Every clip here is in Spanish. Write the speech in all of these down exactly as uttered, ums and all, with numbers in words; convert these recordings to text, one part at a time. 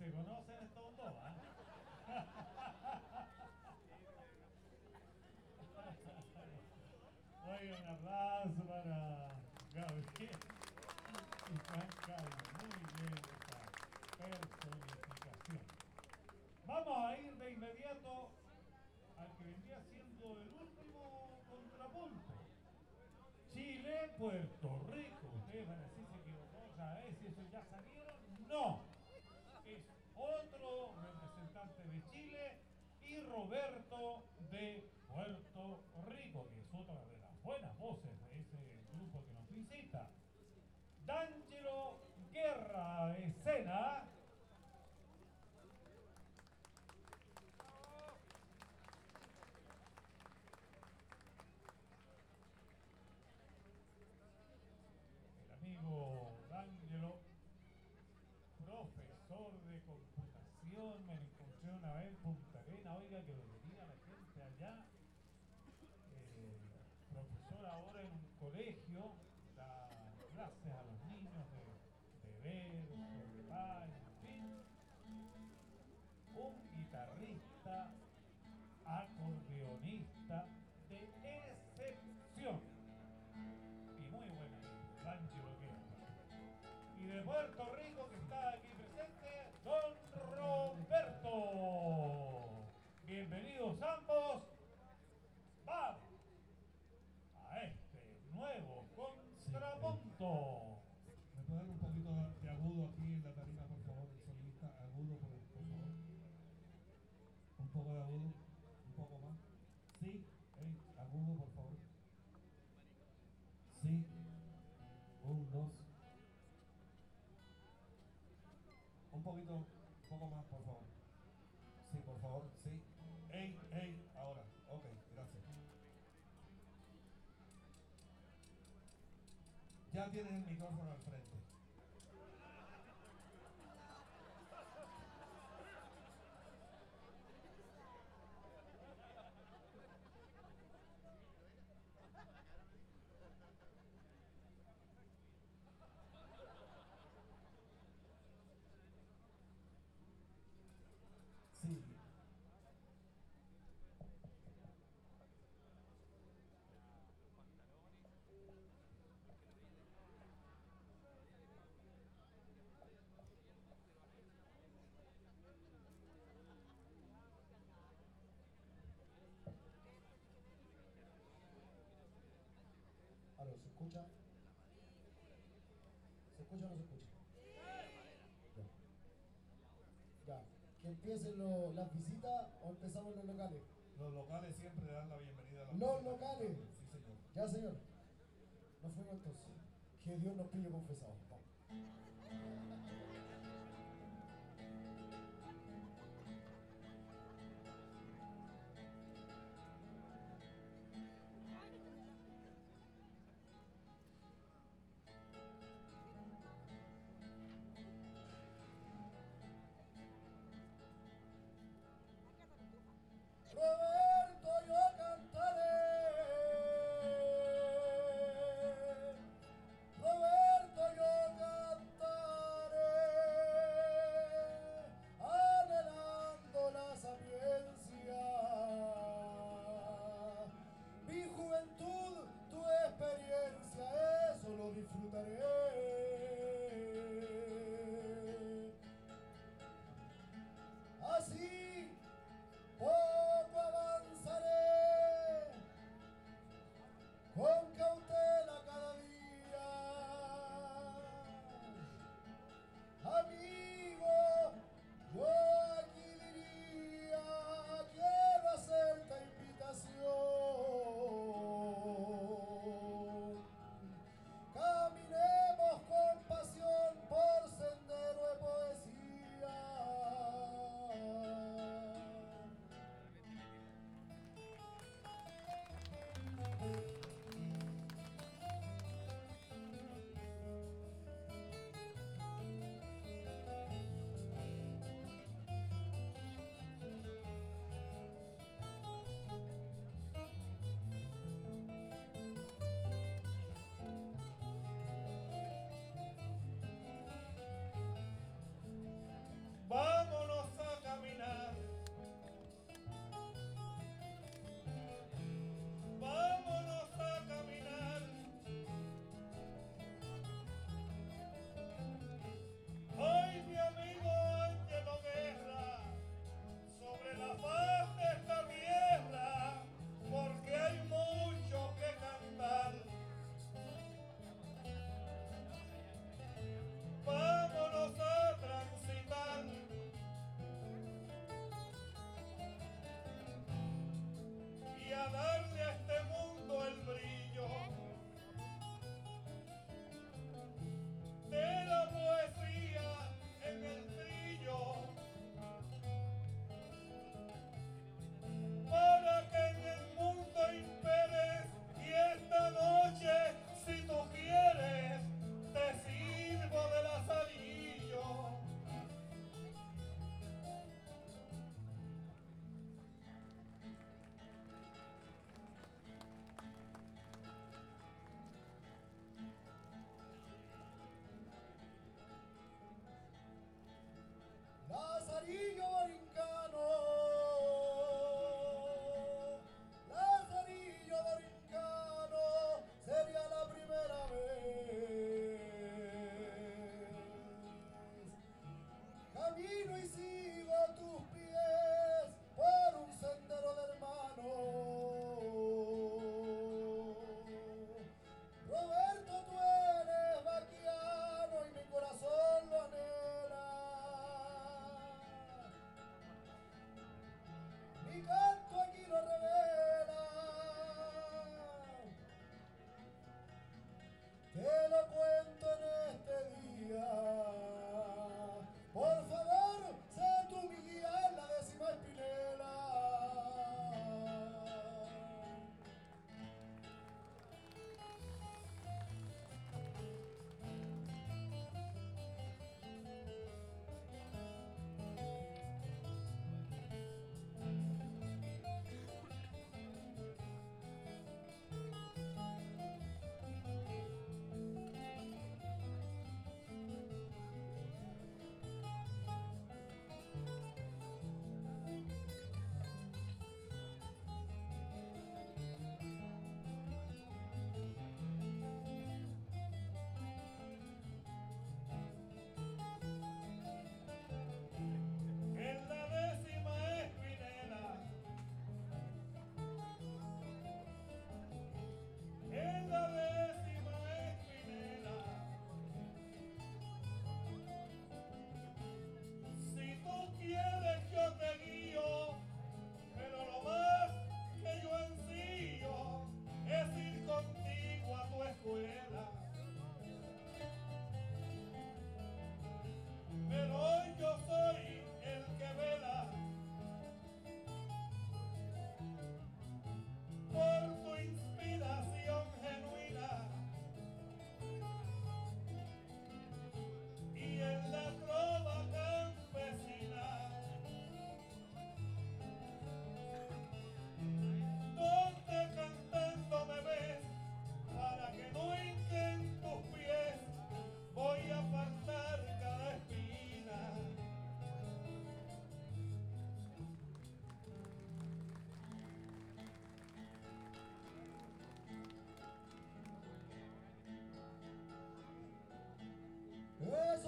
se conocen estos dos, ¿ah? Oiga, un aplauso para Gabriel y Juan Carlos. Muy bien esta personificación. Vamos a ir de inmediato al que vendría siendo el último contrapunto. Chile, Puerto Rico. Ustedes van a decir se equivocó otra vez, si eso ya salieron. No. Es otro representante de Chile y Roberto de Puerto Rico, que es otra de las buenas voces de ese grupo que nos visita. D'Angelo Guerra, escena. El amigo D'Angelo, profesor de computación, me lo encontré una vez en Punta Arenas, oiga, que lo quería la gente allá. Eh, profesor ahora en un colegio, da clases a los niños de, de ver, de paz, en fin. Un guitarrista, acordeonista de excepción y muy buena, D'Angelo Guerra. Y de Puerto Rico, que está aquí presente, don Roberto. Bienvenidos ambos. Vamos a este nuevo contrapunto. ¿Me puede dar un poquito de agudo aquí en la tarima, por favor, el solista? Agudo, por, por favor. Un poco de agudo, un poco más. Sí, hey, agudo, por favor. Sí. Un, dos. Un poquito, un poco más, por favor. Sí, por favor, sí. Ey, ey, ahora. Ok, gracias. Ya tienes el micrófono al frente. Sí. Aló, ¿se escucha? ¿Se escucha o no se escucha? Ya. Ya. ¿Que empiecen lo, las visitas o empezamos los locales? Los locales siempre le dan la bienvenida a la Los visita. locales. Sí, señor. Ya, señor. Nos fuimos entonces. Que Dios nos pille confesados. Vamos. Roberto, yo cantaré. Roberto, yo cantaré.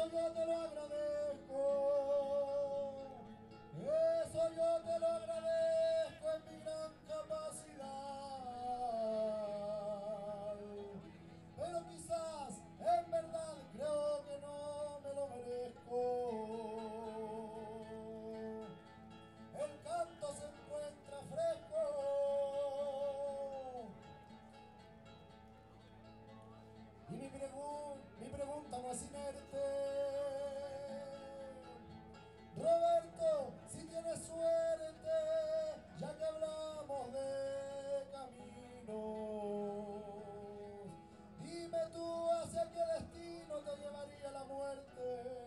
Eso yo te lo agradezco, eso yo te lo agradezco en mi gran capacidad, pero quizás en verdad creo que no me lo merezco. El canto se encuentra fresco y mi, pregun mi pregunta no es inerte. Roberto, si tienes suerte, ya que hablamos de caminos, dime tú hacia qué destino te llevaría la muerte.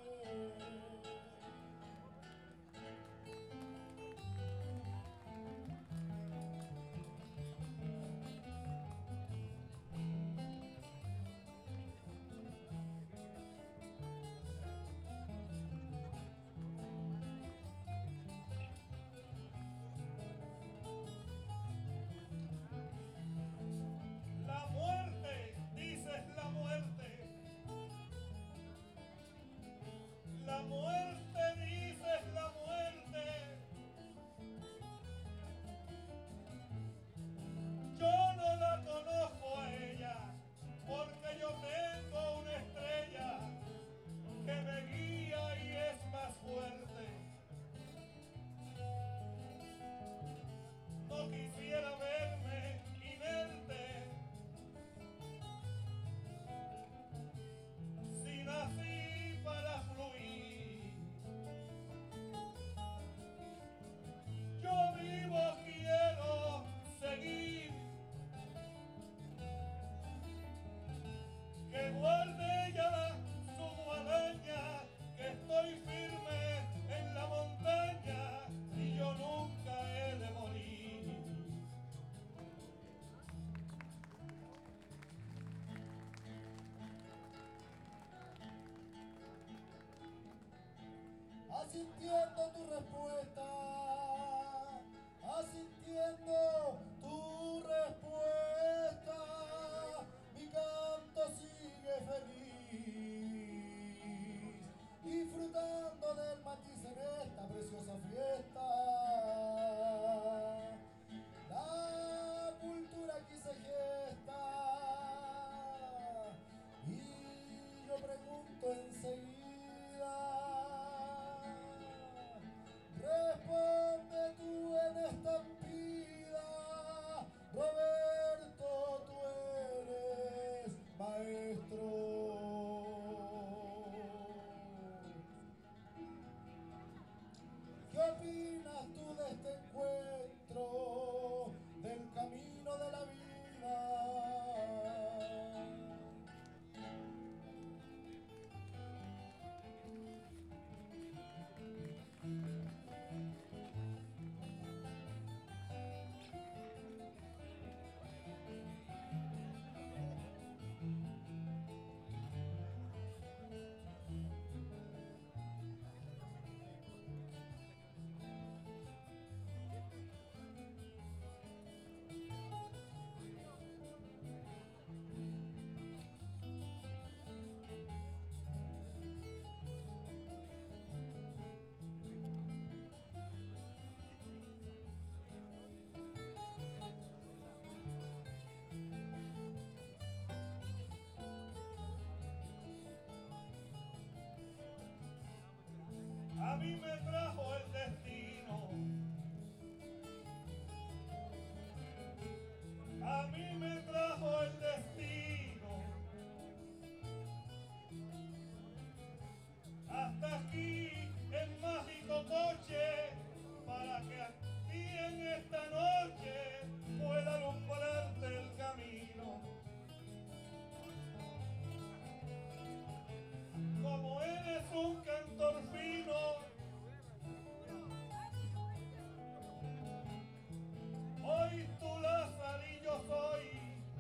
La muerte, dices la muerte. La muerte, dices la muerte. Yo no la conozco a ella, porque yo tengo una estrella que me guía y es más fuerte. No quisiera verme inerte si nací para fluir. Yo vivo quiero seguir, que guarde ya su guadaña, que estoy firme en la montaña y yo nunca he de morir. Asintiendo tu respuesta, asintiendo tu respuesta, mi canto sigue feliz, disfrutando del matiz en esta preciosa fiesta. La cultura aquí se gesta y yo pregunto enseguida. Responde tú en estampida, Roberto, tú eres maestro. ¿Qué opinas tú de este encuentro, del camino de la vida? A mí me trajo el destino, a mí me trajo el destino, hasta aquí en mágico coche, para que a ti en esta noche pueda alumbrarte el camino. Como eres un cantor fino, hoy tu Lazarillo soy.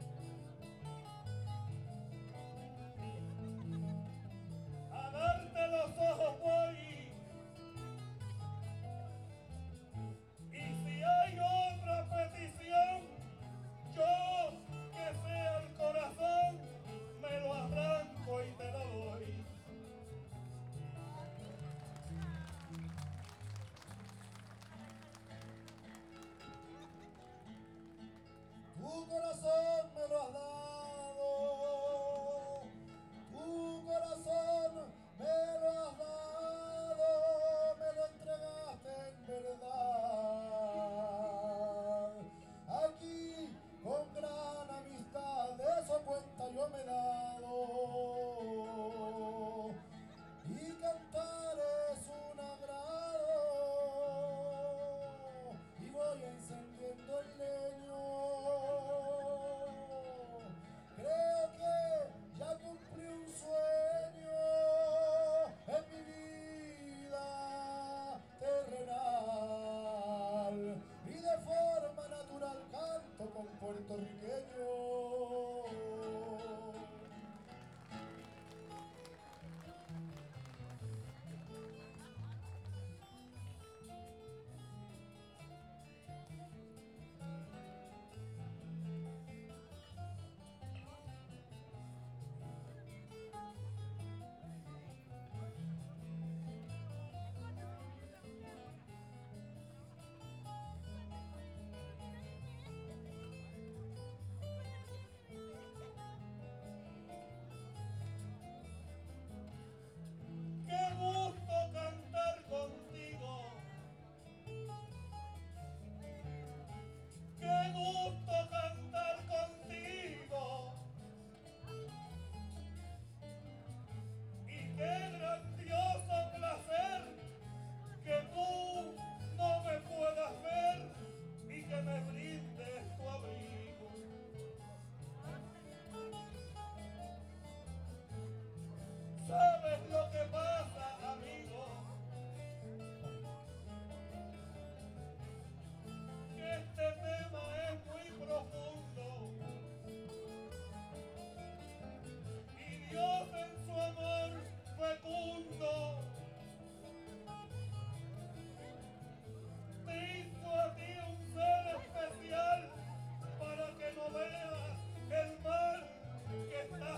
A darte los ojos voy. Y si hay otra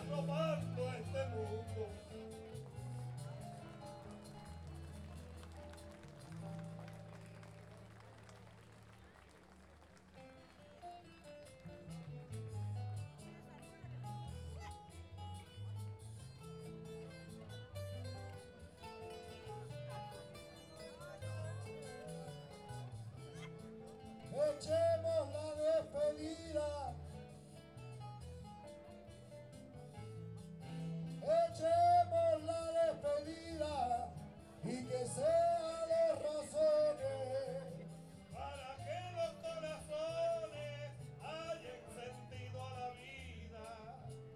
arropando este mundo. Echemos la despedida, echemos la despedida y que sea de razones para que los corazones hallen sentido a la vida.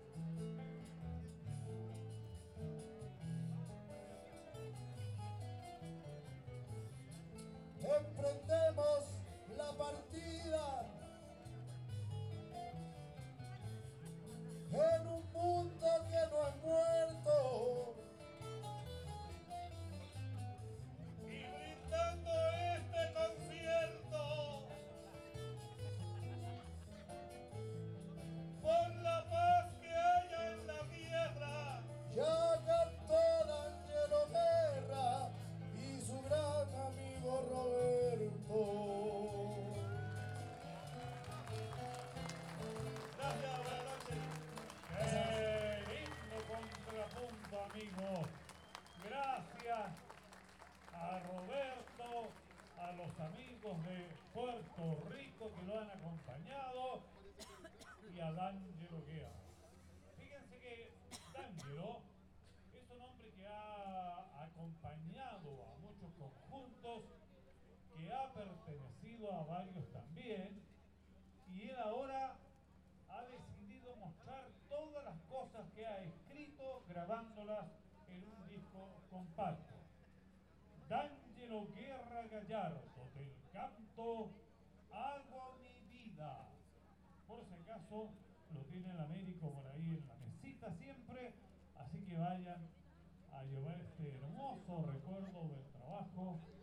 emprendemos la partida en un mundo que no es muerto, Y brindando este concierto por la paz que haya en la tierra. ya cantó D'Angelo Guerra y su gran amigo Roberto. Gracias, buenas noches. ¡Qué lindo contrapunto, amigos! Gracias a Roberto, a los amigos de Puerto Rico que lo han acompañado y a D'Angelo Guerra. Fíjense que D'Angelo es un hombre que ha acompañado a muchos conjuntos, que ha pertenecido a varios también, y él ahora ha decidido mostrar todas las cosas que ha escrito, grabándolas en un disco compacto. D'Angelo Guerra Gallardo, del canto Hago mi vida. Por si acaso lo tiene el Américo por ahí en la mesita siempre, así que vayan a llevar este hermoso recuerdo del trabajo